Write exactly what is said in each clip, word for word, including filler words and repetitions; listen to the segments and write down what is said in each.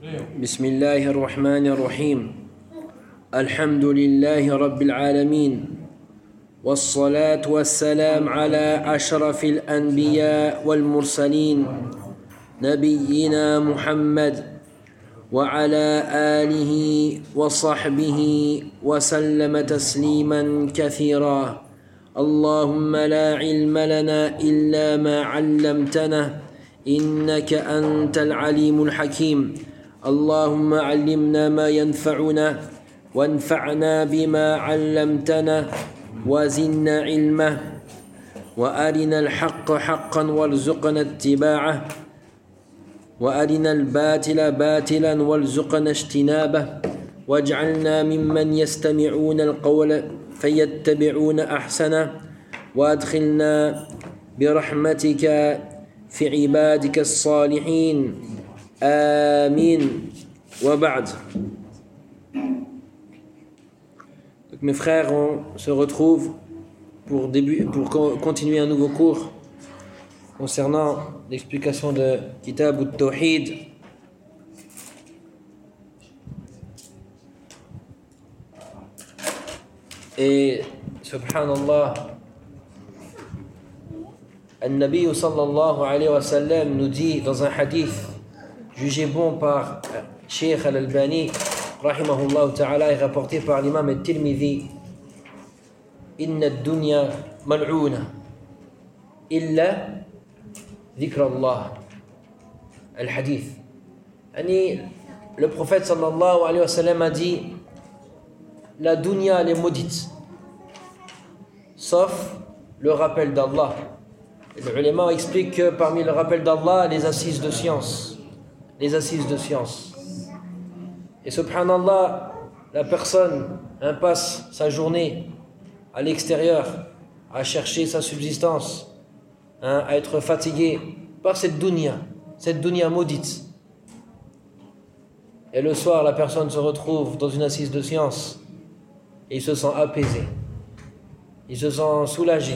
بسم الله الرحمن الرحيم الحمد لله رب العالمين والصلاة والسلام على أشرف الأنبياء والمرسلين نبينا محمد وعلى آله وصحبه وسلم تسليما كثيرا اللهم لا علم لنا إلا ما علمتنا إنك أنت العليم الحكيم اللهم علمنا ما ينفعنا وانفعنا بما علمتنا وزدنا علما وأرنا الحق حقا وارزقنا اتباعه وأرنا الباطل باطلا وارزقنا اجتنابه واجعلنا ممن يستمعون القول فيتبعون أحسنه وأدخلنا برحمتك في عبادك الصالحين Amin. Wa ba'd. Donc mes frères, on se retrouve pour, début, pour continuer un nouveau cours concernant l'explication de Kitab al-Tawhid. Et subhanallah, Al-Nabi sallallahu alayhi wa sallam nous dit dans un hadith jugé bon par Cheikh Al-Albani rahimahullah ta'ala et rapporté par l'imam Al-Tirmidhi: inna ad-dunya mal'una illa dhikra Allah. Al-hadith. Le prophète sallallahu alayhi wa sallam a dit: la dunya elle est maudite sauf le rappel d'Allah. Et le ulama explique que parmi le rappel d'Allah, les assises de science les assises de science. Et subhanallah, la personne hein, passe sa journée à l'extérieur à chercher sa subsistance, hein, à être fatigué par cette dunya, cette dunya maudite. Et le soir, la personne se retrouve dans une assise de science et il se sent apaisé, il se sent soulagé,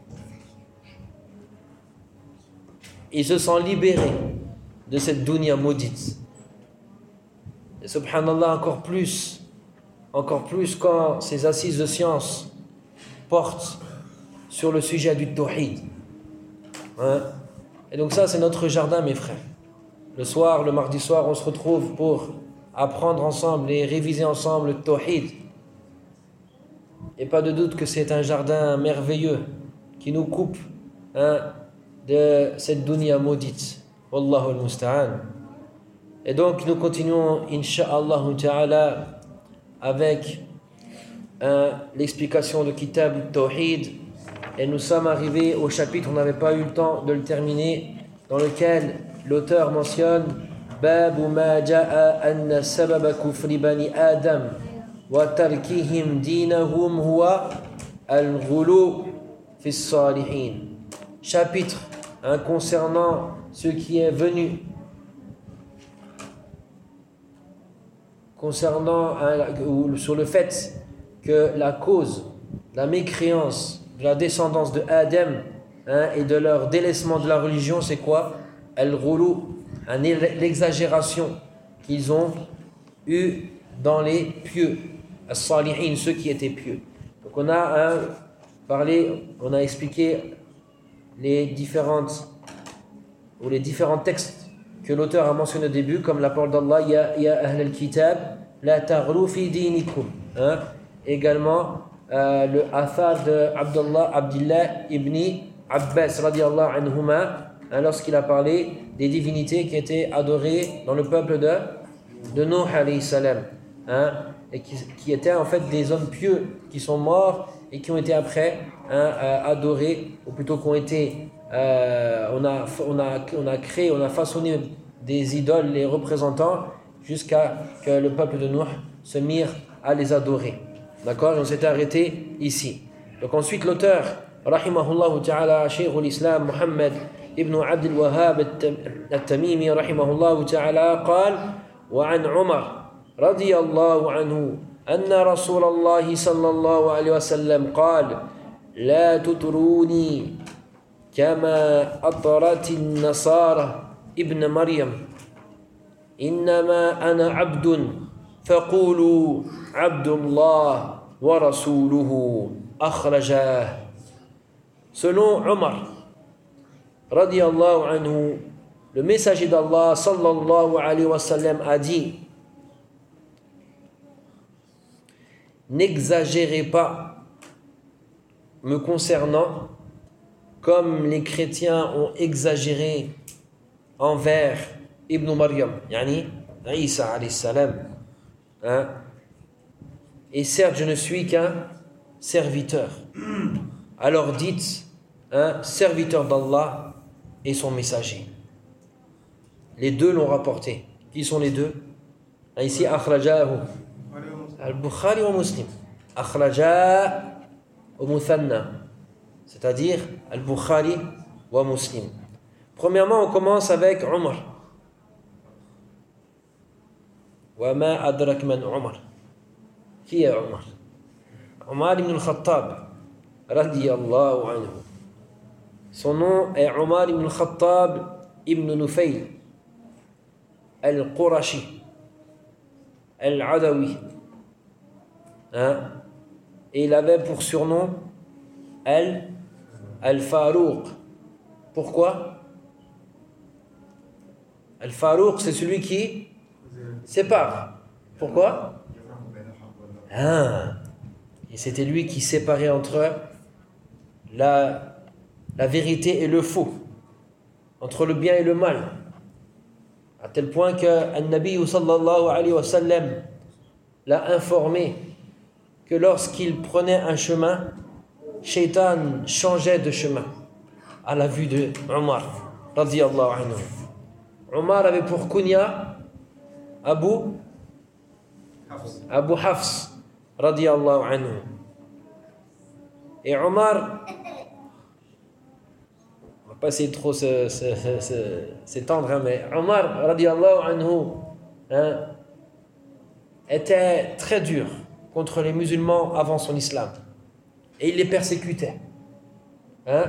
il se sent libéré de cette dunya maudite. Et subhanallah, encore plus, encore plus quand ces assises de science portent sur le sujet du tawhid. Hein? Et donc ça, c'est notre jardin, mes frères. Le soir, le mardi soir, on se retrouve pour apprendre ensemble et réviser ensemble le tawhid. Et pas de doute que c'est un jardin merveilleux qui nous coupe hein, de cette dunya maudite. Wallahu al-musta'an. Et donc nous continuons insha'Allah ta'ala avec hein, l'explication de Kitab al-Tawhid et nous sommes arrivés au chapitre, on n'avait pas eu le temps de le terminer, dans lequel l'auteur mentionne Babu ma ja'a anna sababa kufri bani Adam wa tarkihim dinahum huwa al-ghulu fi s-salihin. Chapitre hein, concernant ce qui est venu concernant hein, ou sur le fait que la cause la mécréance de la descendance de Adam hein, et de leur délaissement de la religion, c'est quoi? Al-ghulu, hein, l'exagération qu'ils ont eu dans les pieux, as-salihin, ceux qui étaient pieux. Donc on a hein, parlé, on a expliqué les différentes ou les différents textes que l'auteur a mentionnés au début, comme la parole d'Allah Ya, ya ahl al-kitab la taghlu fi dinikum. Hein? Également euh, le athar de Abdullah, Abdullah ibn Abbas radiyallahu anhuma hein, lorsqu'il a parlé des divinités qui étaient adorées dans le peuple de, de Nuh alayhi salam hein, et qui, qui étaient en fait des hommes pieux qui sont morts et qui ont été après hein, euh, adorés, ou plutôt qui ont été Euh, on, a, on, a, on a créé, on a façonné des idoles, les représentants, jusqu'à que le peuple de Nuh se mire à les adorer. D'accord? Et on s'était arrêté ici. Donc ensuite l'auteur, rahimahullah ta'ala, Cheikh l'Islam, Muhammad ibn Abd al-Wahhab al-Tamimi, rahimahullah ta'ala, قال وعن عمر رضي الله عنه أن رسول الله صلى الله عليه وسلم قال لا تطروني كما أطرت النصارى ابن مريم إنما أنا عبد فقولوا عبد الله ورسوله أخرجاه. Selon Omar, radiyallahu anhu, le messager d'Allah sallallahu alayhi wa sallam a dit: n'exagérez pas me concernant comme les chrétiens ont exagéré envers Ibn Maryam, yani Isa alayhi salam. Hein? Et certes, je ne suis qu'un serviteur. Alors dites, un serviteur d'Allah et son messager. Les deux l'ont rapporté. Qui sont les deux? Ici, akhrajahu al-Bukhari wa Muslim. Akhraja au muthanna, c'est-à-dire al-Bukhari wa Muslim. Premièrement, on commence avec Omar. Wa ma adrak man Omar. Qui est Omar? Omar ibn al-Khattab radiyallahu anhu. Son nom est Omar ibn al-Khattab ibn Nufayl al-Qurashi al-Adawi. Hein? Et il avait pour surnom Al Al-Farouq. Pourquoi? Al-Farouq, c'est celui qui sépare. Pourquoi? Ah. Et c'était lui qui séparait entre la, la vérité et le faux, entre le bien et le mal, à tel point que An-Nabi sallallahu alayhi wa sallam l'a informé que lorsqu'il prenait un chemin, Shaitan changeait de chemin à la vue de Omar radiyallahu anhu. Omar avait pour kunya Abu Abu Hafs radiyallahu anhu. Et Omar, on va pas essayer de trop se, se, se, se, s'étendre, hein, mais Omar radiyallahu anhu hein, était très dur contre les musulmans avant son islam. Et il les persécutait. Hein?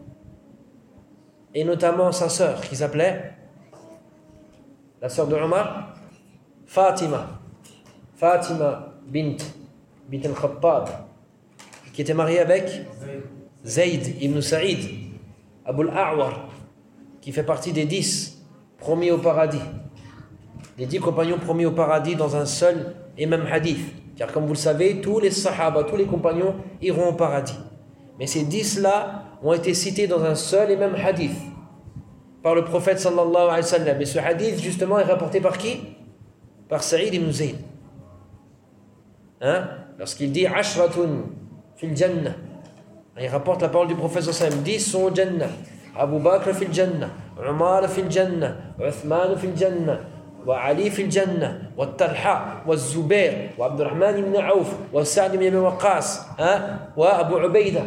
Et notamment sa sœur, qui s'appelait, la sœur de Omar, Fatima. Fatima bint, bint al-Khattab, qui était mariée avec Zayd ibn Saïd, Abu al-A'war, qui fait partie des dix promis au paradis. Les dix compagnons promis au paradis dans un seul et même hadith. Car comme vous le savez, tous les sahaba, tous les compagnons iront au paradis. Mais ces dix-là ont été cités dans un seul et même hadith par le prophète sallallahu alayhi wa sallam. Et ce hadith, justement, est rapporté par qui? Par Saïd ibn Zayd. Hein? Lorsqu'il dit « Ashratun fil jannah », il rapporte la parole du prophète sallallahu alayhi wa sallam. dix sont au jannah. Abu Bakr fil jannah, Umar fil jannah, Uthman fil jannah, وعلي في الجنة والطلحة والزبير وعبد الرحمن بن عوف وسعد بن أبي وقاص ها وأبو عبيدة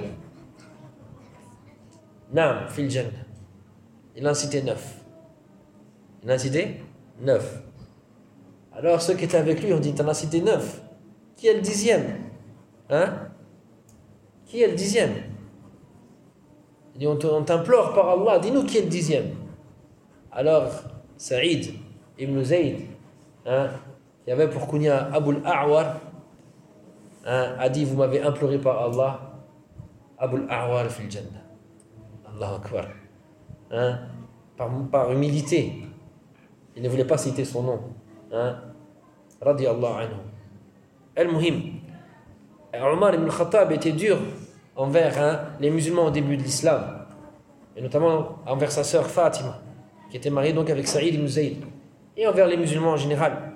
نعم في الجنة. Il en a cité neuf. Il en a cité neuf. Alors ceux qui étaient avec lui ont dit: t'en as cité neuf. Qui est le dixième? Hein? Qui est le dixième? Il dit: on t'implore par Allah, dis-nous qui est le dixième. Alors Saïd Ibn Zayd, hein, qui avait pour kunya Abu al-A'war, hein, a dit: vous m'avez imploré par Allah, Abu al-A'war fil jannah. Allahu Akbar. Hein, par, par humilité, il ne voulait pas citer son nom. Hein, radiyallahu anhu. Al-Muhim, Omar ibn Khattab était dur envers hein, les musulmans au début de l'islam, et notamment envers sa sœur Fatima, qui était mariée donc avec Saïd ibn Zayd, et envers les musulmans en général.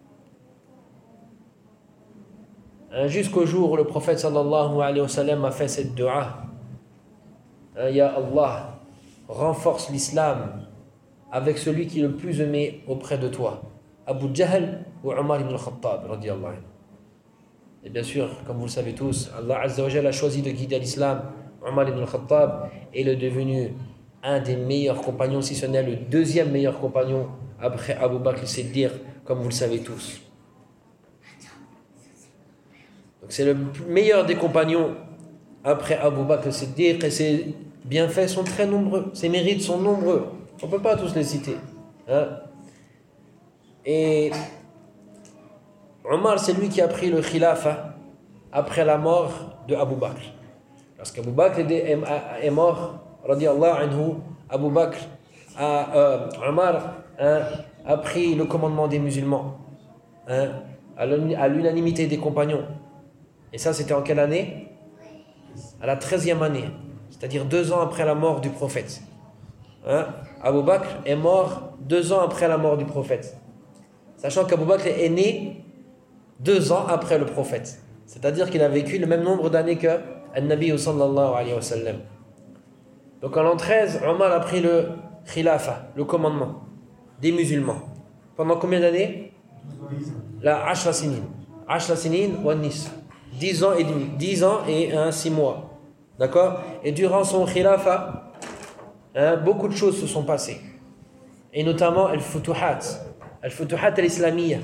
Jusqu'au jour où le prophète sallallahu alayhi wa sallam a fait cette dua: Ya Allah, renforce l'islam avec celui qui est le plus aimé auprès de toi, Abu Jahl ou Omar ibn al-Khattab radiyallahu anhu. Et bien sûr, comme vous le savez tous, Allah Azza wa Jalla a choisi de guider l'islam. Omar ibn al-Khattab est devenu un des meilleurs compagnons, si ce n'est le deuxième meilleur compagnon après Abu Bakr as-Siddiq, comme vous le savez tous. Donc c'est le meilleur des compagnons après Abu Bakr as-Siddiq, et ses bienfaits sont très nombreux, ses mérites sont nombreux. On ne peut pas tous les citer. Hein? Et Omar, c'est lui qui a pris le khilafa après la mort de Abu Bakr. Parce qu'Abu Bakr est mort, radiallahu anhu, Abu Bakr, a, euh, Omar hein, a pris le commandement des musulmans, hein, à l'unanimité des compagnons. Et ça, c'était en quelle année? À la treizième année, c'est-à-dire deux ans après la mort du prophète. Hein? Abu Bakr est mort deux ans après la mort du prophète. Sachant qu'Abu Bakr est né deux ans après le prophète. C'est-à-dire qu'il a vécu le même nombre d'années que An-Nabi sallallahu alayhi wa sallam. Donc en l'an treize, Omar a pris le khilafa, le commandement des musulmans. Pendant combien d'années? La ashra sinin. Ashra sinin wa nis. Dix ans et demi. Dix ans et un, six mois. D'accord? Et durant son khilafa, hein, beaucoup de choses se sont passées. Et notamment al-futuhat. Al-futuhat al-islamiyya.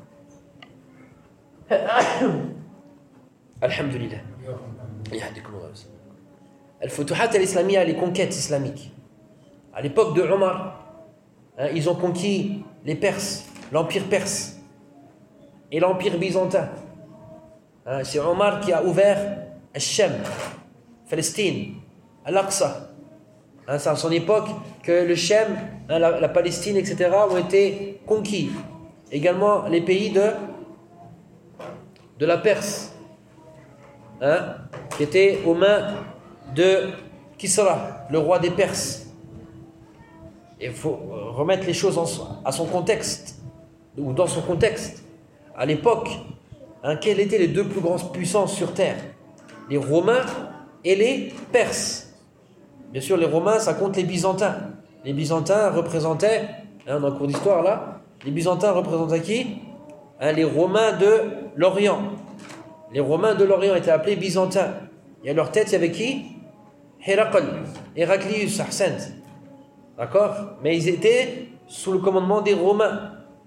Alhamdulillah. Al-futuhat al-islamiyya, les conquêtes islamiques. À l'époque de Omar, hein, ils ont conquis les Perses, l'empire perse et l'empire byzantin. Hein, c'est Omar qui a ouvert Al-Sham, Palestine, Al-Aqsa. Hein, c'est à son époque que le Sham, hein, la, la Palestine, et cetera ont été conquis. Également les pays de, de la Perse, hein, qui étaient aux mains de Kisra, le roi des Perses. Il faut remettre les choses en, à son contexte, ou dans son contexte. À l'époque, hein, quelles étaient les deux plus grandes puissances sur terre? Les Romains et les Perses. Bien sûr, les Romains, ça compte les Byzantins. Les Byzantins représentaient, hein, dans le cours d'histoire là, les Byzantins représentaient qui? Hein, les Romains de l'Orient. Les Romains de l'Orient étaient appelés Byzantins. Et à leur tête, il y avait qui? Héraclius, Héraclius, Ahsant. D'accord? Mais ils étaient sous le commandement des Romains.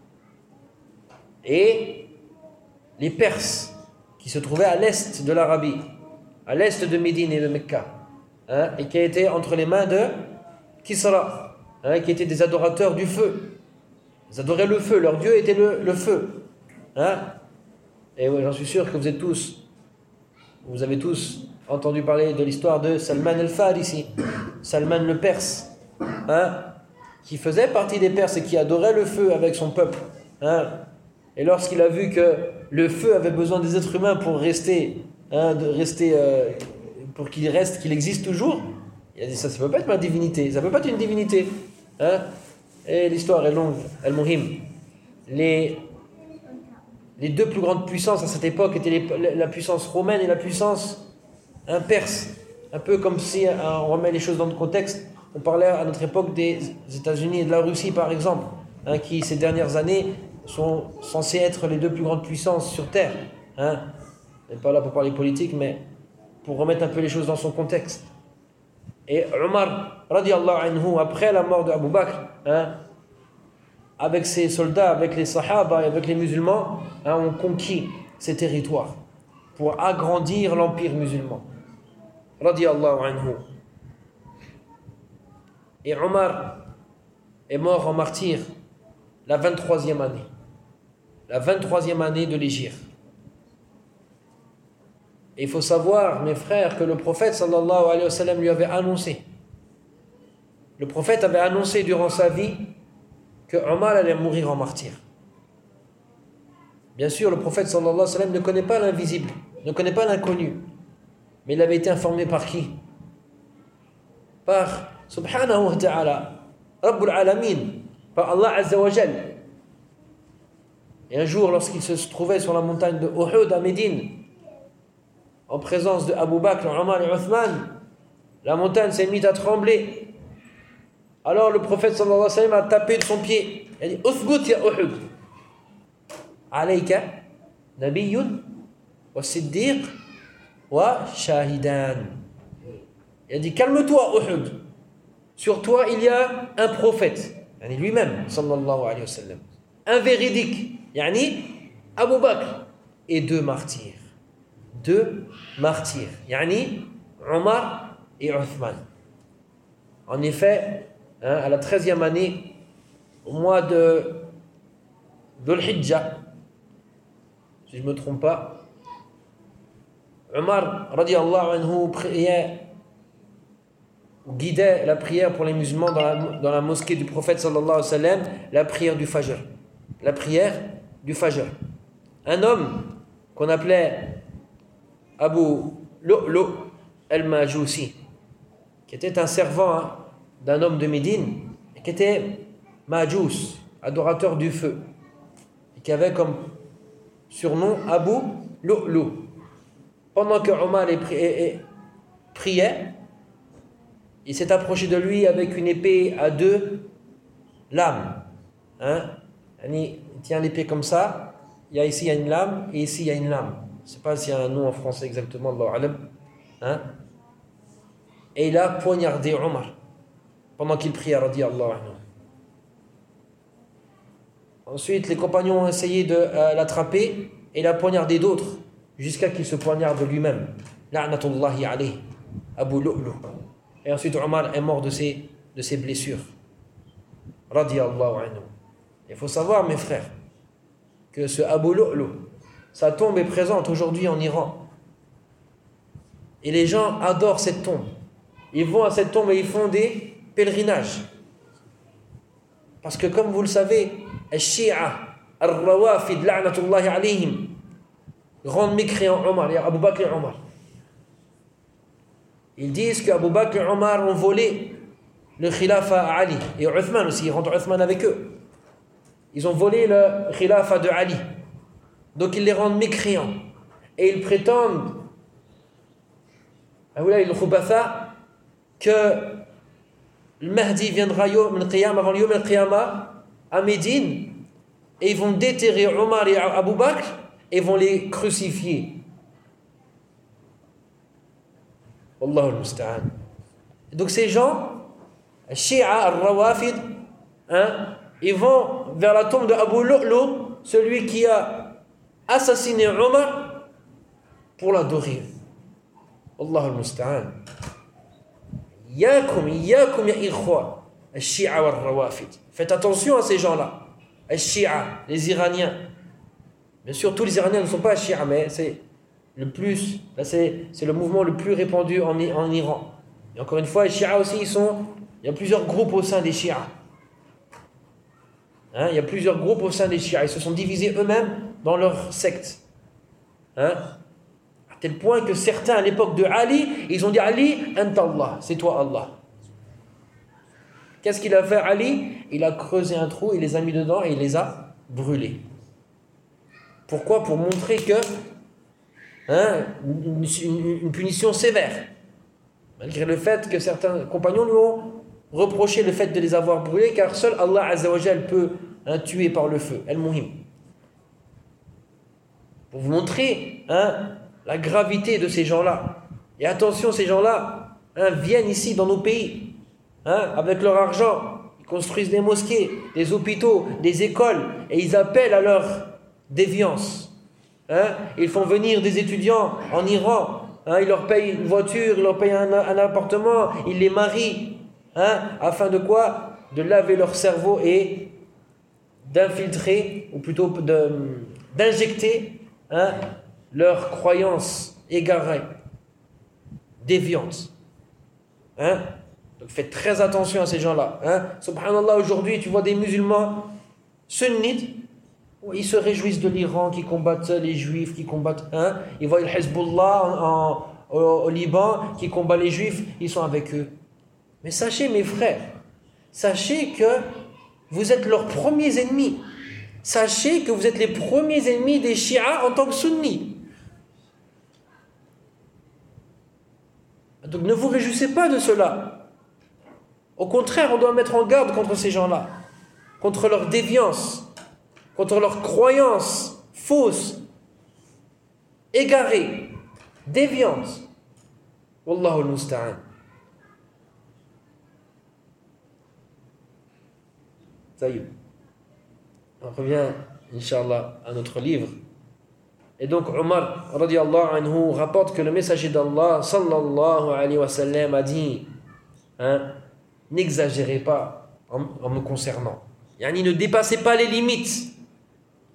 Et les Perses, qui se trouvaient à l'est de l'Arabie, à l'est de Médine et de Mecca, hein, et qui étaient entre les mains de Kisra, hein, qui étaient des adorateurs du feu. Ils adoraient le feu, leur dieu était le, le feu. Hein? Et oui, j'en suis sûr que vous êtes tous, vous avez tous entendu parler de l'histoire de Salman al-Farisi, Salman le Perse, hein, qui faisait partie des Perses et qui adorait le feu avec son peuple. Hein? Et lorsqu'il a vu que le feu avait besoin des êtres humains pour rester, hein, de rester euh, pour qu'il reste, qu'il existe toujours, il a dit ça, ça peut pas être ma divinité, ça peut pas être une divinité. Hein? Et l'histoire est longue, al-Muhim. Les, les deux plus grandes puissances à cette époque étaient les, la puissance romaine et la puissance hein, perse. Un peu comme si, hein, on remet les choses dans le contexte, on parlait à notre époque des États-Unis et de la Russie par exemple, hein, qui ces dernières années sont censés être les deux plus grandes puissances sur Terre. Hein. On n'est pas là pour parler politique, mais pour remettre un peu les choses dans son contexte. Et Omar, radiallahu anhu, après la mort d'Abu Bakr, hein, avec ses soldats, avec les sahaba et avec les musulmans, hein, ont conquis ces territoires pour agrandir l'empire musulman. Radiallahu anhu. Et Omar est mort en martyr la vingt-troisième année. La vingt-troisième année de l'Hégire. Et il faut savoir, mes frères, que le prophète sallallahu alayhi wa sallam lui avait annoncé. Le prophète avait annoncé durant sa vie que Omar allait mourir en martyr. Bien sûr, le prophète sallallahu alayhi wa sallam ne connaît pas l'invisible, ne connaît pas l'inconnu. Mais il avait été informé par qui? Par subhanahu wa ta'ala, Rabbul Alamin, par Allah Azza wa Jal. Et un jour, lorsqu'il se trouvait sur la montagne de Uhud à Médine, en présence de Abu Bakr, Omar et Uthman, la montagne s'est mise à trembler. Alors le prophète sallallahu alayhi wa sallam a tapé de son pied. Il a dit Uthbut ya Uhud. Alayka nabiyyun wa siddiq wa shahidan. Il a dit calme-toi Uhud. Sur toi il y a un prophète. Yani lui-même sallallahu alayhi wa sallam. Un véridique. Yani Abu Bakr et deux martyrs. Deux martyrs, yani Omar et Uthman. En effet, hein, à la treizième année, au mois de Dhul Hijjah, si je ne me trompe pas, Omar radiallahu anhu priait, guidait la prière pour les musulmans dans la, dans la mosquée du prophète sallallahu alayhi wa sallam, la prière du Fajr. La prière du Fajr. Un homme qu'on appelait Abu Lu'lu' al-Majusi, qui était un servant hein, d'un homme de Médine, et qui était Majus, adorateur du feu, et qui avait comme surnom Abu Lu'lu'. Pendant que Omar priait, il s'est approché de lui avec une épée à deux lames. Hein? Il tient l'épée comme ça. Il y a ici il y a une lame et ici il y a une lame. Je ne sais pas s'il y a un nom en français exactement. Hein? Et il a poignardé Omar pendant qu'il priait. Radiyallahu anhu. Ensuite, les compagnons ont essayé de euh, l'attraper et il a poignardé d'autres jusqu'à qu'il se poignarde lui-même. La'natullahi alayhi, Abu Lu'lu'. Et ensuite, Omar est mort de ses, de ses blessures. Radiyallahu anhu. Il faut savoir, mes frères, que ce Abu Lu'lu', sa tombe est présente aujourd'hui en Iran. Et les gens adorent cette tombe. Ils vont à cette tombe et ils font des pèlerinages. Parce que comme vous le savez, Al-Shi'a, Al-Rawafid, La'natullahi alayhim, grand mécréant Omar, il y a Abu Bakr et Omar. Ils disent qu'Abu Bakr et Omar ont volé le khilafa à Ali. Et Uthman aussi, ils rentrent Uthman avec eux. Ils ont volé le khilafa de Ali. Donc ils les rendent mécréants. Et ils prétendent, que le Mahdi viendra avant le Yom al-Qiyamah à Médine. Et ils vont déterrer Omar et Abu Bakr et vont les crucifier. Wallahu al-musta'an. Donc ces gens, Shi'a al-Rawafid, hein, ils vont vers la tombe de Abu Lu'lu', celui qui a assassiné Omar, pour l'adorer. Wallahu al-musta'an. Yakum, yakum ya ikhwa, Shi'a al-Rawafid. Faites attention à ces gens-là. Shi'a, les Iraniens. Bien sûr, tous les Iraniens ne sont pas Shi'a, mais c'est le plus, là c'est, c'est le mouvement le plus répandu en, en Iran. Et encore une fois, les Shi'a aussi, ils sont, il y a plusieurs groupes au sein des Shi'a. Hein, il y a plusieurs groupes au sein des Shi'a. Ils se sont divisés eux-mêmes dans leur secte. Hein, à tel point que certains, à l'époque de Ali, ils ont dit Ali, Anta Allah, c'est toi Allah. Qu'est-ce qu'il a fait Ali? Il a creusé un trou, il les a mis dedans et il les a brûlés. Pourquoi? Pour montrer que hein, une, une, une punition sévère. Malgré le fait que certains compagnons lui ont reproché le fait de les avoir brûlés, car seul Allah Azza wa Jal peut hein, tuer par le feu. Al-Muhim. Pour vous montrer hein, la gravité de ces gens-là. Et attention, ces gens-là hein, viennent ici dans nos pays hein, avec leur argent. Ils construisent des mosquées, des hôpitaux, des écoles et ils appellent à leur déviance. Hein? Ils font venir des étudiants en Iran, hein? Ils leur payent une voiture, ils leur payent un, un appartement, ils les marient, hein? Afin de quoi? De laver leur cerveau et d'infiltrer, ou plutôt de, d'injecter hein? leurs croyances égarées, déviantes. Hein? Donc faites très attention à ces gens-là. Hein? Subhanallah, aujourd'hui tu vois des musulmans sunnites, ils se réjouissent de l'Iran qui combattent les juifs, qui combattent, hein, ils voient le Hezbollah en, en, au, au Liban qui combat les juifs, ils sont avec eux. Mais sachez mes frères, sachez que vous êtes leurs premiers ennemis. Sachez que vous êtes les premiers ennemis des Shi'a en tant que sunnis. Donc ne vous réjouissez pas de cela. Au contraire, on doit mettre en garde contre ces gens-là, contre leur déviance, contre leurs croyances fausses, égarées, déviantes. Wallahu al-musta'an. Ça y est. On revient, Inch'Allah, à notre livre. Et donc, Omar, radiallahu anhu, rapporte que le messager d'Allah, sallallahu alayhi wa sallam, a dit hein, n'exagérez pas en, en me concernant. Yani, ne dépassez pas les limites.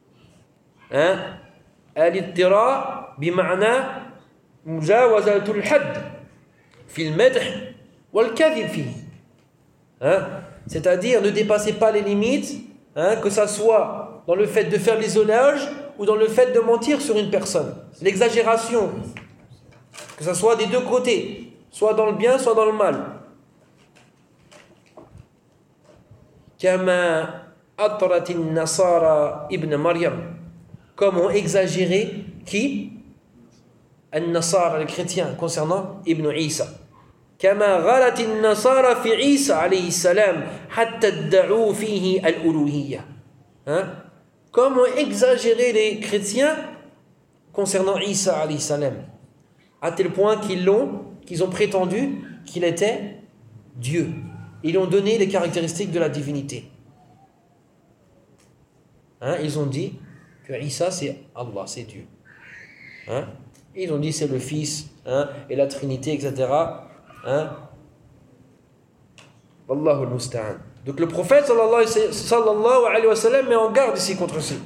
hein, al-ittira' bima'na mujawazatul hadd fi al-madh wal kadhib fihi. Hein, c'est-à-dire ne dépassez pas les limites, hein, que ça soit dans le fait de faire les éloges ou dans le fait de mentir sur une personne. L'exagération, que ça soit des deux côtés, soit dans le bien, soit dans le mal. Kama atratin nasara ibn Maryam, comme ont exagéré qui? An-Nasara, les chrétiens, concernant Ibn Isa. كما غلت النصارى في عيسى عليه السلام حتى ادعوا فيه الألوهية. Hein? Comme ont exagéré les chrétiens concernant Isa alayhi salam, à tel point qu'ils l'ont, qu'ils ont prétendu qu'il était Dieu. Ils ont donné les caractéristiques de la divinité. Hein? Ils ont dit que Isa c'est Allah, c'est Dieu. Hein? Ils ont dit c'est le Fils, hein, et la Trinité, et cetera. Hein? Wallahu al-musta'an. Donc le prophète sallallahu alayhi wa sallam met en garde ici contre ceci.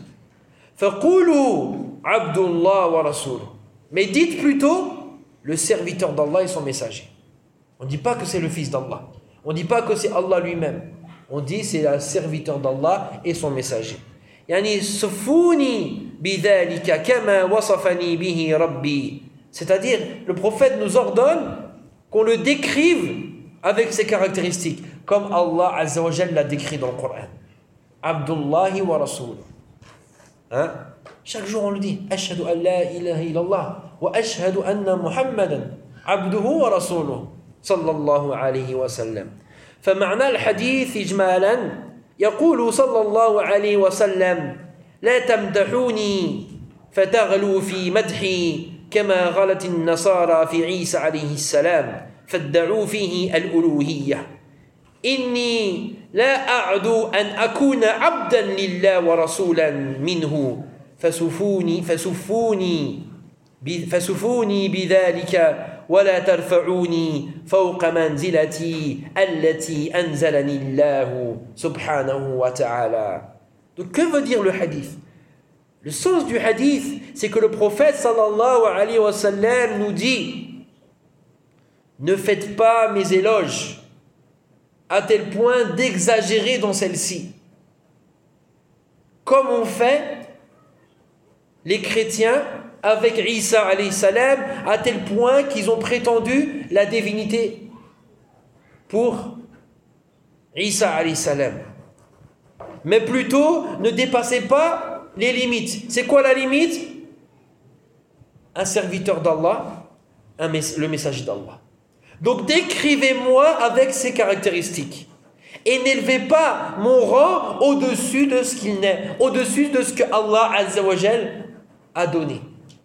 Faqulu Abdullah wa Rasuluh. Mais dites plutôt le serviteur d'Allah et son messager. On ne dit pas que c'est le fils d'Allah. On ne dit pas que c'est Allah lui-même. On dit c'est le serviteur d'Allah et son messager. Yani sufuni bidhalika kama wasafani bihi rabbi. C'est-à-dire le prophète nous ordonne qu'on le décrive avec ses caractéristiques, comme Allah Azza wa Jalla l'a décrit dans le Coran. Abdullahi wa Rasul. Hein? Chaque jour on le dit. Ashhadu an la ilaha illallah wa ashhadu anna Muhammadan abduhu wa rasuluh sallallahu alayhi wa sallam. فمعنى الحديث إجمالا يقول صلى الله عليه وسلم لا تمدحوني فتغلوا في مدحي كما غلت النصارى في عيسى عليه السلام فادعوا فيه الألوهية إني لا أعدو أن أكون عبدا لله ورسولا منه فسفوني فسفوني فسفوني بذلك ولا ترفعوني فوق منزلتي التي أنزلني الله سبحانه وتعالى. Donc que veut dire le hadith? Le sens du hadith, c'est que le prophète sallallahu alayhi wa sallam nous dit: ne faites pas mes éloges à tel point d'exagérer dans celle-ci, comme ont fait les chrétiens avec Isa alayhi salam, à tel point qu'ils ont prétendu la divinité pour Isa alayhi salam. Mais plutôt, ne dépassez pas les limites. C'est quoi la limite? Un serviteur d'Allah, un mess- le messager d'Allah. Donc décrivez-moi avec ces caractéristiques. Et n'élevez pas mon rang au-dessus de ce qu'il n'est, au-dessus de ce que Allah Azza wa Jal a donné.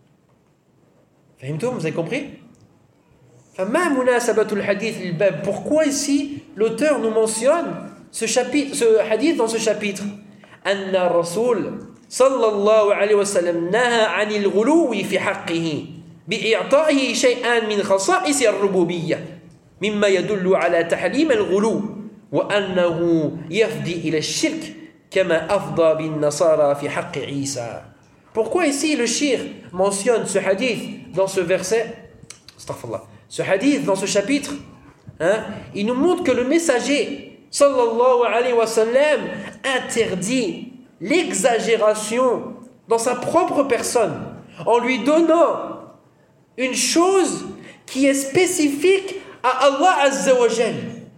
Vous avez compris? Pourquoi ici l'auteur nous mentionne ce, chapitre, ce hadith dans ce chapitre? Anna Rasul sallallahu alayhi wa sallam naha anil ghuluwi fi haqqihi bi'i'ta'ihi shay'an min khasa'is ar-rububiyyah mimma yadullu ala tahrim al-ghulu wa annahu yafdi ila ash-shirk kama afda bin nasara fi haqqi Isa. Pourquoi ici le shir mentionne ce hadith dans ce verset, astaghfirullah, ce hadith dans ce chapitre, hein, il nous montre que le messager sallallahu alayhi wa sallam interdit l'exagération dans sa propre personne en lui donnant une chose qui est spécifique à Allah Azza wa Jal.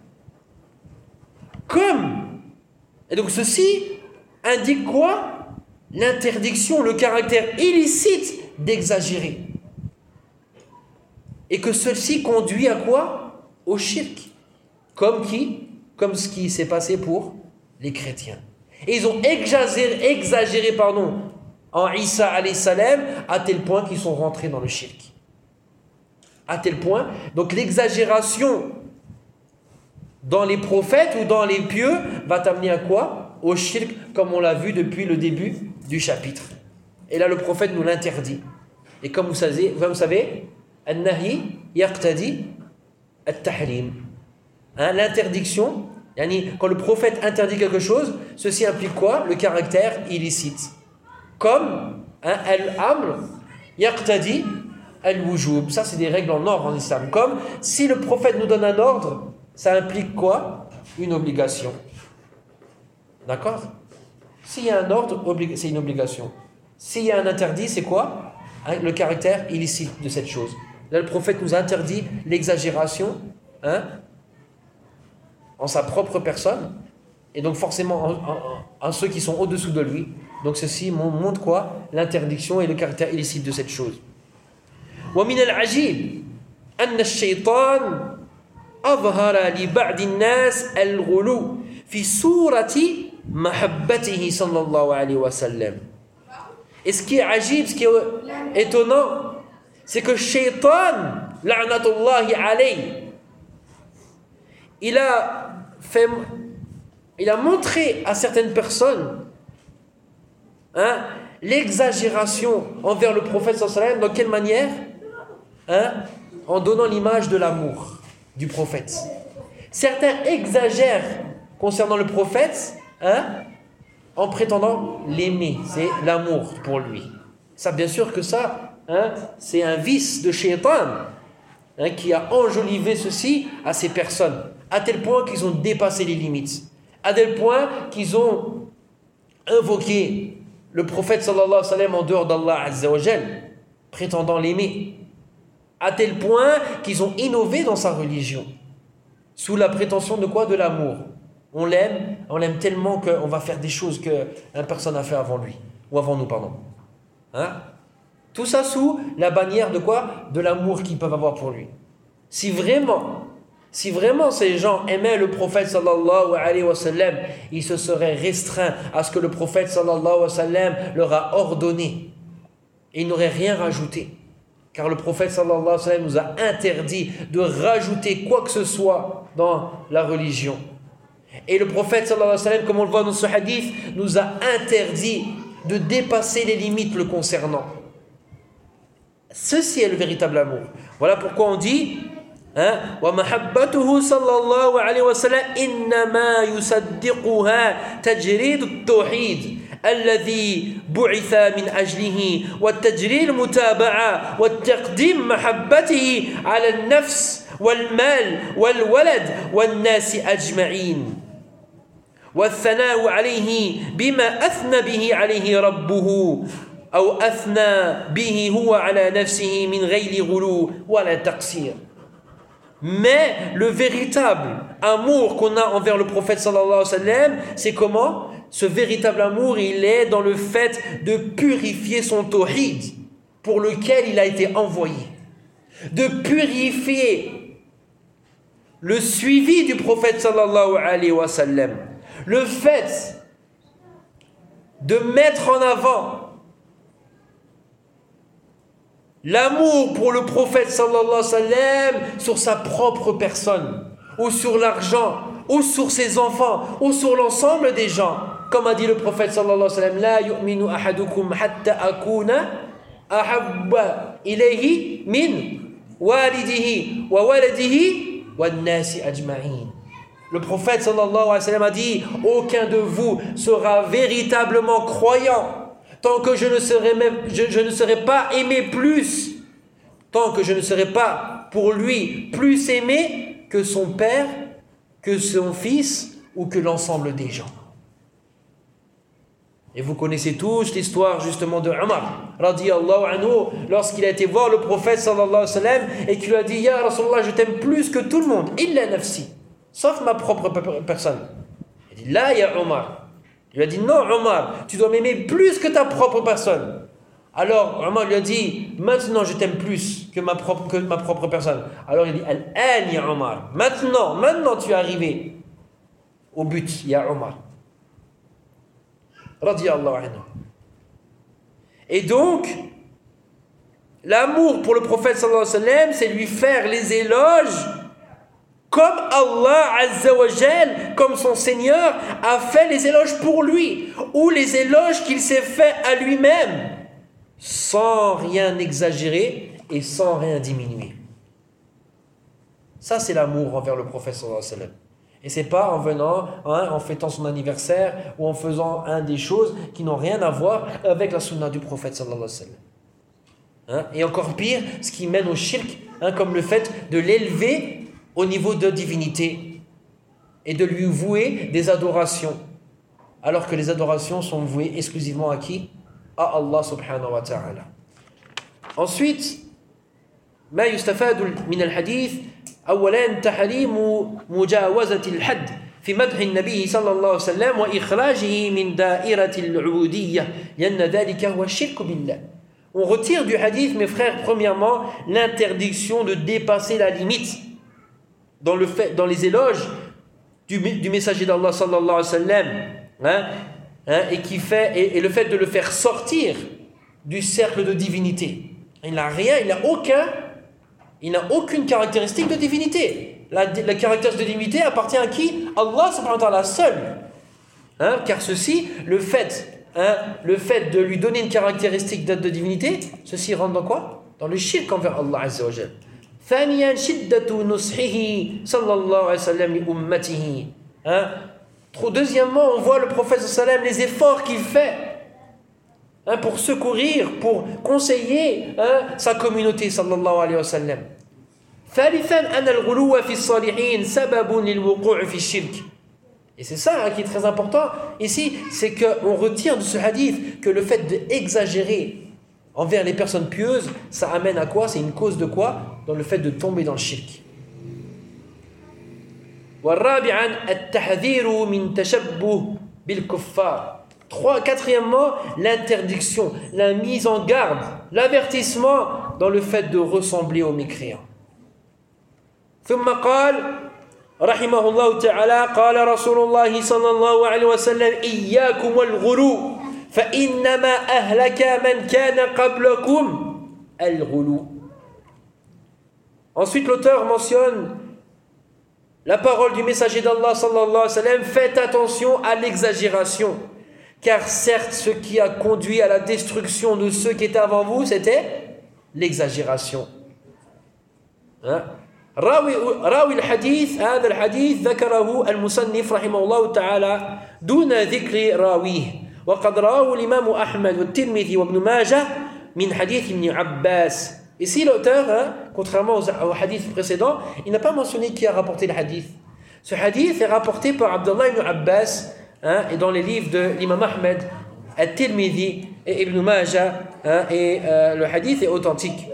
Comme, et donc ceci indique quoi? L'interdiction, le caractère illicite d'exagérer. Et que ceci conduit à quoi? Au shirk. Comme qui? Comme ce qui s'est passé pour les chrétiens. Et ils ont exagéré, exagéré pardon, en Isa alayhi salam à tel point qu'ils sont rentrés dans le shirk. À tel point, donc l'exagération dans les prophètes ou dans les pieux va t'amener à quoi? Au shirk, comme on l'a vu depuis le début du chapitre. Et là le prophète nous l'interdit. Et comme vous savez, vous savez, an-nahi yaqtadi at-tahrim. Hein, l'interdiction, yani, quand le prophète interdit quelque chose, ceci implique quoi? Le caractère illicite. Comme hein, al-amr yaqtadi al-wujub. Ça, c'est des règles en ordre en islam. Comme si le prophète nous donne un ordre, ça implique quoi? Une obligation. D'accord? S'il y a un ordre, oblig- c'est une obligation. S'il y a un interdit, c'est quoi? Hein, le caractère illicite de cette chose. Là, le prophète nous interdit l'exagération hein, en sa propre personne, et donc forcément en, en, en ceux qui sont au-dessous de lui. Donc ceci montre quoi? L'interdiction et le caractère illicite de cette chose. ومن العجيب أن الشيطان أظهر لبعض الناس الغلو في صورة محبته صلى الله عليه وسلم. Et ce qui est ajib, ce qui est étonnant, c'est que Shaitan, la'natullahi alayhi, il a fait, il a montré à certaines personnes hein, l'exagération envers le prophète sallallahu alayhi wa sallam. Dans quelle manière? Hein, en donnant l'image de l'amour du prophète. Certains exagèrent concernant le prophète hein, en prétendant l'aimer, c'est l'amour pour lui. Ça, bien sûr que ça, hein, c'est un vice de Shaitan hein, qui a enjolivé ceci à ces personnes, à tel point qu'ils ont dépassé les limites, à tel point qu'ils ont invoqué le prophète sallallahu alayhi wa sallam en dehors d'Allah azza wa jal, prétendant l'aimer, à tel point qu'ils ont innové dans sa religion, sous la prétention de quoi? De l'amour. On l'aime, on l'aime tellement qu'on va faire des choses que personne n'a fait avant lui, ou avant nous, pardon. Hein? Tout ça sous la bannière de quoi? De l'amour qu'ils peuvent avoir pour lui. Si vraiment, si vraiment ces gens aimaient le prophète sallallahu alayhi wa sallam, ils se seraient restreints à ce que le prophète sallallahu alayhi wa sallam leur a ordonné. Et ils n'auraient rien rajouté. Car le prophète sallallahu alayhi wa sallam nous a interdit de rajouter quoi que ce soit dans la religion. Et le prophète sallallahu alayhi wa sallam, comme on le voit dans ce hadith, nous a interdit de dépasser les limites le concernant. Ceci est le véritable amour. Voilà pourquoi on dit hein, وَمَحَبَّتُهُ صلى الله عليه وسلم إنما يصدقها تجريد التوحيد الذي بعث من أجله والتجريد المتابعة والتقديم محبته على النفس والمال والولد والناس أجمعين والثناء عليه بما أثنى به عليه ربه أو أثنى به هو على نفسه من غير غلو ولا تقصير. Mais le véritable amour qu'on a envers le prophète sallallahu alayhi wa sallam, c'est comment? Ce véritable amour, il est dans le fait de purifier son tawhid pour lequel il a été envoyé. De purifier le suivi du prophète sallallahu alayhi wa sallam. Le fait de mettre en avant l'amour pour le prophète sallallahu alayhi wa sallam sur sa propre personne, ou sur l'argent, ou sur ses enfants, ou sur l'ensemble des gens. Comme a dit le prophète sallallahu alayhi wa sallam, la yu'minu ahadukum hatta akuna ahabba ilayhi min walidihi wa waladihi wan nasi ajma'in. Le prophète sallallahu alayhi wa sallam a dit, aucun de vous sera véritablement croyant tant que je ne serai même, je, je ne serai pas aimé plus, tant que je ne serai pas pour lui plus aimé que son père, que son fils ou que l'ensemble des gens. Et vous connaissez tous l'histoire justement de Omar radiyallahu anhu, lorsqu'il a été voir le prophète sallallahu alayhi wa sallam et qu'il lui a dit, Ya Rasulallah, je t'aime plus que tout le monde, illa nafsi, sauf ma propre personne. Il dit, là, ya Omar. Il lui a dit, non Omar, tu dois m'aimer plus que ta propre personne. Alors Omar lui a dit, maintenant je t'aime plus que ma propre, que ma propre personne. Alors il dit, Al-an ya Omar, maintenant, maintenant tu es arrivé au but, ya Omar. Radiyallahu anhu. Et donc, l'amour pour le prophète sallallahu alayhi wa sallam, c'est lui faire les éloges comme Allah Azza wa Jal, comme son Seigneur, a fait les éloges pour lui, ou les éloges qu'il s'est fait à lui-même, sans rien exagérer et sans rien diminuer. Ça, c'est l'amour envers le prophète sallallahu alayhi wa sallam. Et c'est pas en venant, hein, en fêtant son anniversaire ou en faisant un des choses qui n'ont rien à voir avec la sunna du prophète sallallahu alayhi wa sallam. Hein? Et encore pire, ce qui mène au shirk, hein, comme le fait de l'élever au niveau de divinité et de lui vouer des adorations, alors que les adorations sont vouées exclusivement à qui? À Allah subhanahu wa ta'ala. Ensuite, ما يستفاد من الحديث أولا تحريم مجاوزة الحد في مدح النبي صلى الله عليه وسلم وإخراجه من دائرة العبودية لأن ذلك هو الشرك بالله. On retire du hadith, mes frères, premièrement, l'interdiction de dépasser la limite dans, le fait, dans les éloges du, du messager d'Allah sallallahu alayhi wa sallam, hein, hein, et, qui fait, et, et le fait de le faire sortir du cercle de divinité. Il n'a rien, il n'a aucun, il n'a aucune caractéristique de divinité. La, la caractéristique de divinité appartient à qui? Allah subhanahu wa ta'ala seul. Hein, car ceci, le fait... Hein, le fait de lui donner une caractéristique de, de divinité, ceci rentre dans quoi? Dans le shirk envers Allah Azza wa Jal. ثانيا شدة نصحه صلى الله عليه وسلم لأمته. Hein? Deuxièmement, on voit le prophète sallallahu alayhi wa sallam, les efforts qu'il fait, hein, pour secourir, pour conseiller, hein, sa communauté sallallahu alayhi wa sallam. ثالثا أن الغلو في الصالحين سبب للوقوع في الشرك. Et c'est ça, hein, qui est très important ici, c'est qu'on retire de ce hadith que le fait d'exagérer envers les personnes pieuses, ça amène à quoi? C'est une cause de quoi? Dans le fait de tomber dans le shirk. والرابعا التحذير من تشبه بالكفار. Trois, quatrièmement, l'interdiction, la mise en garde, l'avertissement dans le fait de ressembler aux mécréants. ثم قال رحمه الله تعالى قال رسول الله صلى الله عليه وسلم إياكم والغلو فإنما أهلك من كان قبلكم الغلو. Ensuite l'auteur mentionne la parole du messager d'Allah sallallahu alayhi wa sallam: faites attention à l'exagération, car certes ce qui a conduit à la destruction de ceux qui étaient avant vous, c'était l'exagération. Hein? راوي راوي الحديث هذا الحديث ذكره المصنف رحمه الله تعالى دون ذكر راويه وقد رواه الإمام أحمد والترمذي وابن ماجه من حديث ابن عباس. Ici l'auteur, hein, contrairement au hadith précédent, il n'a pas mentionné qui a rapporté le hadith. Ce hadith est rapporté par Abdullah ibn Abbas, hein, et dans les livres de l'imam Ahmed, At-Tirmidhi et Ibn Majah, hein, et euh, le hadith est authentique.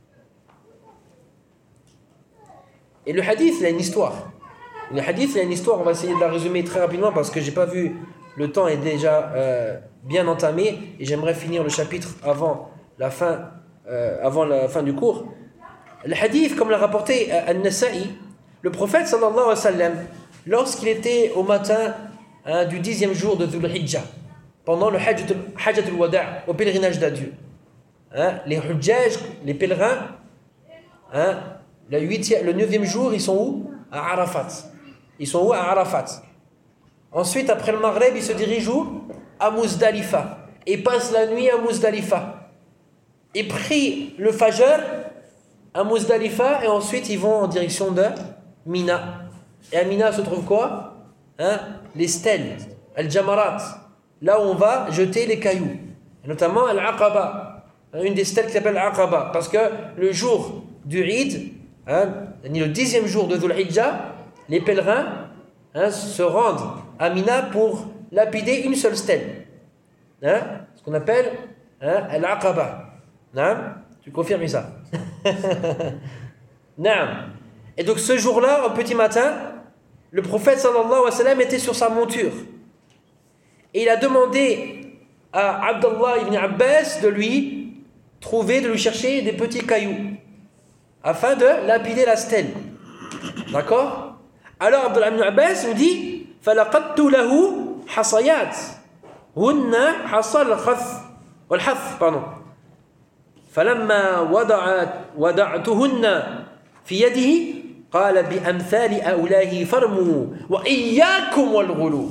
Et le hadith, il a une histoire. Le hadith, il a une histoire. On va essayer de la résumer très rapidement parce que j'ai pas vu. Le temps est déjà euh, bien entamé et j'aimerais finir le chapitre avant la fin, euh, avant la fin du cours. Le hadith, comme l'a rapporté euh, An-Nasa'i, le prophète sallallahu alayhi wa sallam, lorsqu'il était au matin, hein, du dixième jour de Dhul Hijjah, pendant le Hajjatul Wada', au pèlerinage d'adieu, hein, les Hujjaj, les pèlerins, hein, Le, huitième, le neuvième jour, ils sont où? À Arafat. Ils sont où? À Arafat. Ensuite, après le Maghreb, ils se dirigent où? À Muzdalifa. Et passent la nuit à Muzdalifa. Ils prient le Fajr à Muzdalifa et ensuite ils vont en direction de Mina. Et à Mina se trouve quoi? Hein? Les stèles, Al-Jamarat. Là où on va jeter les cailloux. Et notamment Al-Aqaba. Une des stèles qui s'appelle Al-Aqaba. Parce que le jour du Eid, hein, le dixième jour de Dhul Hijjah, les pèlerins, hein, se rendent à Mina pour lapider une seule stèle, hein, ce qu'on appelle, hein, Al-Aqaba. Hein, tu confirmes ça? Et donc ce jour-là, au petit matin, le prophète sallallahu alayhi wa sallam était sur sa monture et il a demandé à Abdullah ibn Abbas de lui trouver, de lui chercher des petits cailloux afin de lapider la stèle. D'accord? Alors Abdullah ibn Abbas nous dit: فَلَقَدْتُ لَهُ حَصَيَاتٍ هُنَّ حَصَى الْخَثْ وَالْحَثْ pardon فَلَمَّا وَضَعَتْ وَضَعْتُهُنَّ في يده قال بأمثال أولاه فرموا وإياكم والغلو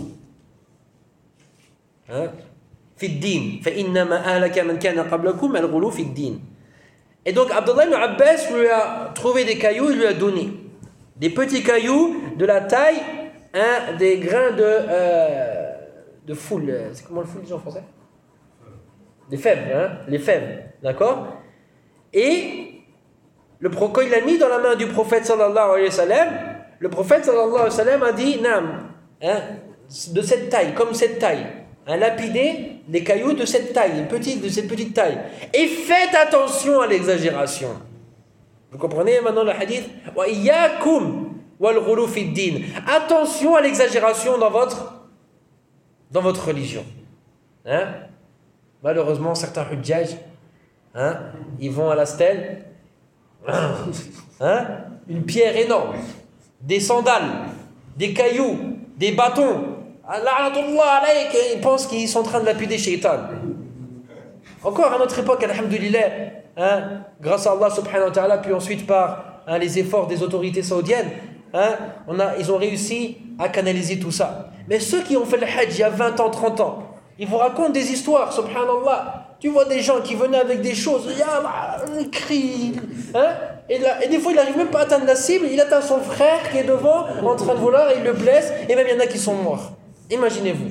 في الدين فإنما أهلك من كان قبلكم الغلو في الدين. Et donc Abdullah ibn Abbas lui a trouvé des cailloux, il lui a donné des petits cailloux de la taille hein, des grains de, euh, de foule. C'est comment le foule déjà en français? Des fèves, hein, les fèves, d'accord? Et le quand il l'a mis dans la main du prophète sallallahu alayhi wa sallam, le prophète sallallahu alayhi wa sallam a dit, Naam, hein, de cette taille, comme cette taille, hein, lapidez des cailloux de cette taille, petite, de cette petite taille. Et faites attention à l'exagération. Vous comprenez maintenant le hadith? Wa iyyakum wal ghulu fi din. Attention à l'exagération dans votre dans votre religion. Hein? Malheureusement, certains hujjaj, hein, ils vont à la stèle, hein, une pierre énorme, des sandales, des cailloux, des bâtons. Ils pensent qu'ils sont en train de lapider Shaitan. Encore à notre époque, alhamdoulilah, hein, grâce à Allah subhanahu wa ta'ala, puis ensuite par hein, les efforts des autorités saoudiennes, hein, on a, ils ont réussi à canaliser tout ça. Mais ceux qui ont fait le hajj il y a vingt ans, trente ans, ils vous racontent des histoires, subhanallah. Tu vois des gens qui venaient avec des choses, ils crient, hein, et, là, et des fois il n'arrive même pas à atteindre la cible, il atteint son frère qui est devant, en train de vouloir, et il le blesse, et même il y en a qui sont morts. Imaginez-vous.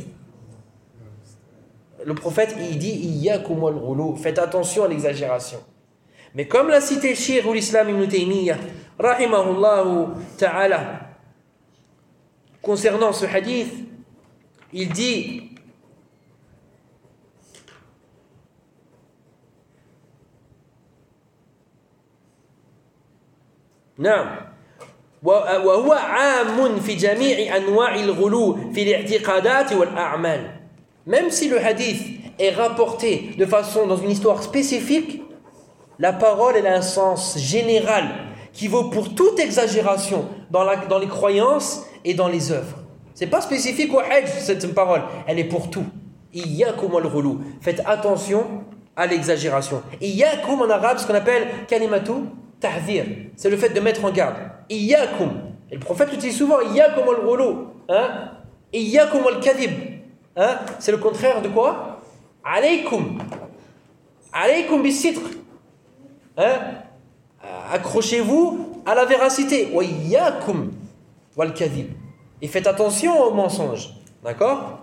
Le prophète, il dit, Iyyakum wal ghulu, faites attention à l'exagération. Mais comme l'a cité Cheikh l'Islam Ibn Taymiyyah, rahimahullah ta'ala, concernant ce hadith, il dit, نعم وهو عام في جميع أنواع الغلو في الاعتقادات والأعمال. Même si le hadith est rapporté de façon dans une histoire spécifique, la parole elle a un sens général qui vaut pour toute exagération dans, la, dans les croyances et dans les œuvres. C'est pas spécifique au hajj cette parole, elle est pour tout. Iyyakum wal ghulu, faites attention à l'exagération. Iyyakum en arabe, ce qu'on appelle kalimatu tahzir, c'est le fait de mettre en garde. Iyyakum. Et le prophète utilise souvent Iyyakum wal ghulu, hein? Iyyakum wal kadhib. Hein? C'est le contraire de quoi? Alaykum. Alaykum bis sidq. Hein? Accrochez-vous à la véracité. Wa iyyakum wal kadhib. Et faites attention aux mensonges. D'accord?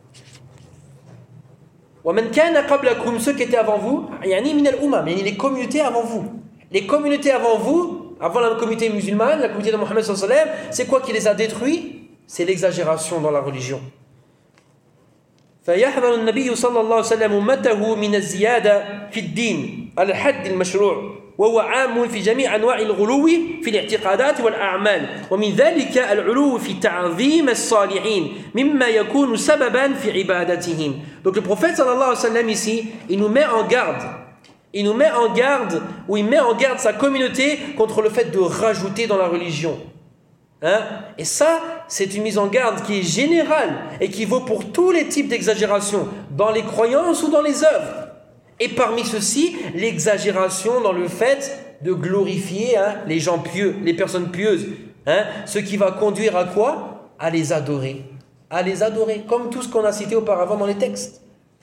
Wa man kana qablakum, ceux qui étaient avant vous, yani min al-umam, yani les communautés avant vous. Les communautés avant vous, avant la communauté musulmane, la communauté de Mohammed sallallahu alayhi wa sallam, c'est quoi qui les a détruits? C'est l'exagération dans la religion. فيحذر النبي صلى الله عليه وسلم أمته من الزيادة في الدين على الحد المشروع وهو عام في جميع أنواع الغلو في الاعتقادات والأعمال ومن ذلك العلو في تعظيم الصالحين مما يكون سببا في عبادتهم. Donc le prophète صلى الله عليه وسلم ici, il nous met en garde. Il nous met en garde, ou il met en garde sa communauté contre le fait de rajouter dans la religion. Hein? Et ça, c'est une mise en garde qui est générale et qui vaut pour tous les types d'exagération, dans les croyances ou dans les œuvres. Et parmi ceux-ci, l'exagération dans le fait de glorifier hein, les gens pieux, les personnes pieuses. Hein? Ce qui va conduire à quoi? À les adorer. À les adorer, comme tout ce qu'on a cité auparavant dans les textes.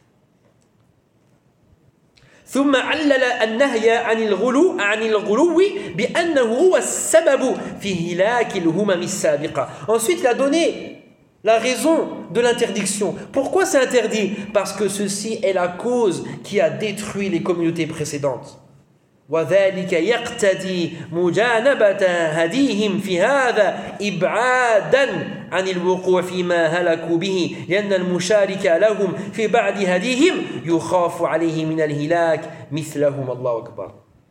ثم علل النهي عن الغلو عن الغلو بأنه هو السبب في هلاك الأمم السابقة. Ensuite, il a donné la raison de l'interdiction. Pourquoi c'est interdit? Parce que ceci est la cause qui a détruit les communautés précédentes. وذلك يقتضي مجانبة هديهم في هذا إبعادا عن الوقوع فيما هلكوا به لأن المشارك لهم في بعد هديهم يخاف عليه من الهلاك مثلهم الله أكبر.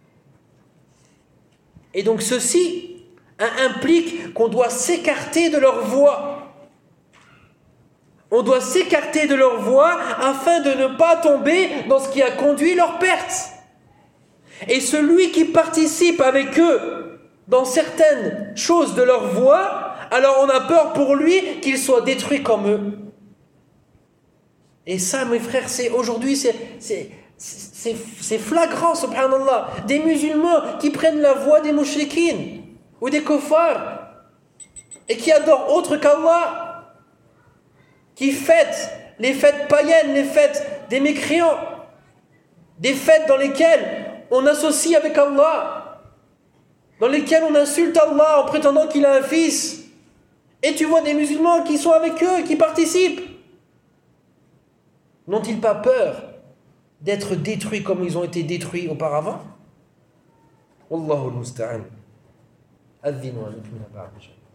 Et donc ceci implique qu'on doit s'écarter de leur voie. On doit s'écarter de leur voie afin de ne pas tomber dans ce qui a conduit leur perte. Et celui qui participe avec eux dans certaines choses de leur voie, alors on a peur pour lui qu'il soit détruit comme eux. Et ça, mes frères, c'est aujourd'hui, c'est, c'est, c'est, c'est flagrant, subhanallah. Des musulmans qui prennent la voie des mouchriquines ou des kuffars et qui adorent autre qu'Allah, qui fêtent les fêtes païennes, les fêtes des mécréants, des fêtes dans lesquelles on associe avec Allah, dans lesquels on insulte Allah en prétendant qu'il a un fils, Et tu vois des musulmans qui sont avec eux, qui participent. N'ont-ils pas peur d'être détruits comme ils ont été détruits auparavant? Wallahu al-musta'an. Adhinu wa nukmina ba'd.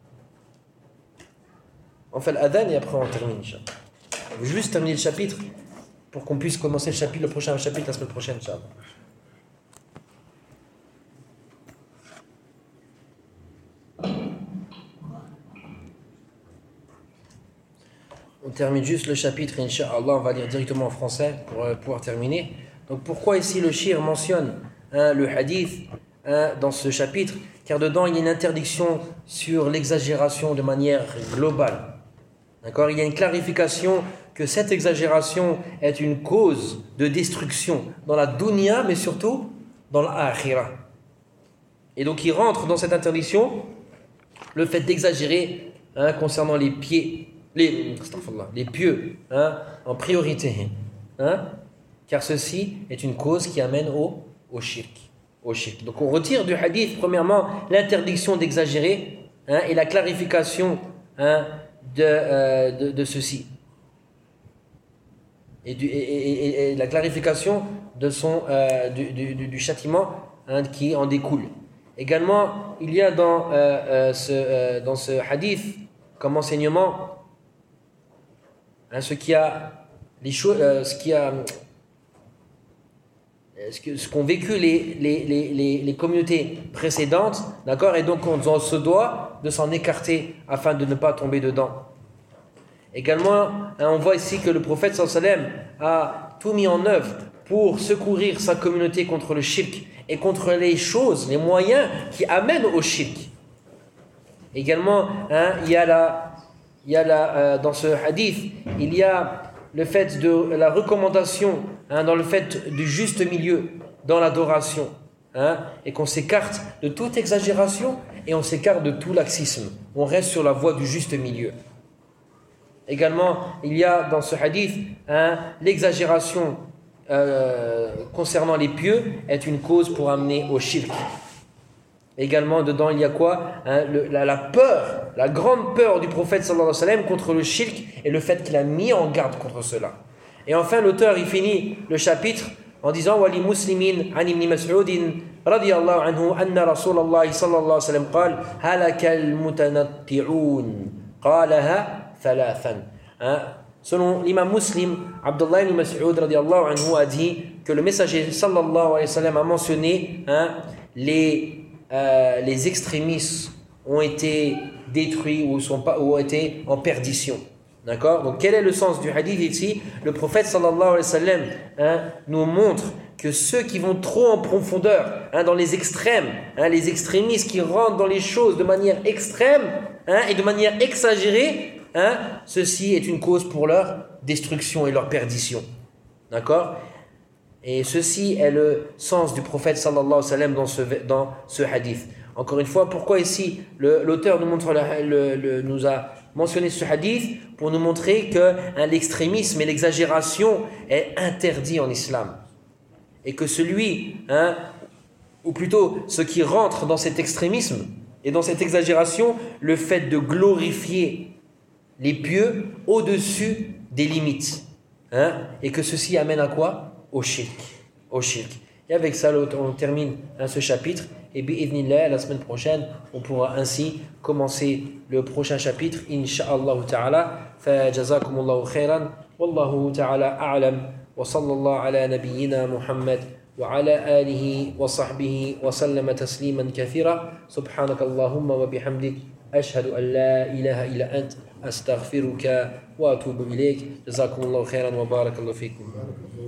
On fait l'adhan et après on termine. Je vais juste terminer le chapitre pour qu'on puisse commencer le chapitre, le prochain chapitre la semaine prochaine. Inch'Allah. On termine juste le chapitre, Inch'Allah, on va lire directement en français pour euh, pouvoir terminer. Donc pourquoi ici le shir mentionne hein, le hadith hein, dans ce chapitre? Car dedans il y a une interdiction sur l'exagération de manière globale. D'accord? Il y a une clarification que cette exagération est une cause de destruction dans la dunya, mais surtout dans l'akhirah. Et donc il rentre dans cette interdiction le fait d'exagérer hein, concernant les pieds. Les, les pieux hein, en priorité hein, car ceci est une cause qui amène au, au shirk, au shirk. Donc on retire du hadith premièrement l'interdiction d'exagérer hein, et la clarification hein, de, euh, de, de ceci et, du, et, et, et la clarification de son, euh, du, du, du châtiment hein, qui en découle. Également il y a dans, euh, euh, ce, euh, dans ce hadith comme enseignement Hein, ce qui a les choses, euh, ce qui a, ce que, ce qu'ont vécu les, les, les, les, les communautés précédentes, d'accord, et donc on, on se doit de s'en écarter afin de ne pas tomber dedans. Également, hein, on voit ici que le prophète sallallahu alayhi wa sallam a tout mis en œuvre pour secourir sa communauté contre le shirk et contre les choses, les moyens qui amènent au shirk. Également, hein, il y a la Il y a la, euh, dans ce hadith, il y a le fait de la recommandation, hein, dans le fait du juste milieu, dans l'adoration, hein, et qu'on s'écarte de toute exagération et on s'écarte de tout laxisme. On reste sur la voie du juste milieu. Également, il y a dans ce hadith, hein, l'exagération euh, concernant les pieux est une cause pour amener au shirk. Également, dedans, il y a quoi hein, le, la, la peur, la grande peur du prophète sallallahu alayhi wa sallam contre le shirk et le fait qu'il a mis en garde contre cela. Et enfin, l'auteur, il finit le chapitre en disant Wali muslimin an ibn Mas'ud radiyallahu anhu anna Rasulallah sallallahu alayhi wa sallam qal halaka al-mutanatti'un qalaha thalathan. Selon l'imam muslim, Abdullah ibn Mas'ud radiyallahu anhu a dit que le messager sallallahu alayhi wa sallam a mentionné hein, les Euh, les extrémistes ont été détruits ou, sont pas, ou ont été en perdition. D'accord? Donc quel est le sens du hadith ici? Le prophète sallallahu alayhi wa sallam hein, nous montre que ceux qui vont trop en profondeur hein, dans les extrêmes, hein, les extrémistes qui rentrent dans les choses de manière extrême hein, et de manière exagérée, hein, ceci est une cause pour leur destruction et leur perdition. D'accord? Et ceci est le sens du prophète sallallahu alayhi wa sallam dans ce, dans ce hadith. Encore une fois, pourquoi ici le, l'auteur nous, montre le, le, le, nous a mentionné ce hadith? Pour nous montrer que hein, l'extrémisme et l'exagération est interdit en islam. Et que celui, hein, ou plutôt ce qui rentre dans cet extrémisme et dans cette exagération, le fait de glorifier les pieux au-dessus des limites. Hein, et que ceci amène à quoi? Au shirk, au shirk. Et avec ça, on termine hein, ce chapitre. Et bi'idhnillah, la semaine prochaine, on pourra ainsi commencer le prochain chapitre, insha'Allah ta'ala. Fa jazakumullahu khairan. Wallahu ta'ala a'lam. Wa sallallahu ala nabiyyina Muhammad. Wa ala alihi wa sahbihi wa sallama tasliman kathira. Subhanakallahumma wa bihamdik. Ashhadu an la ilaha illa ant. Astaghfiruka wa atubu ilayk. Jazakumullahu khairan wa barakallahu fikum.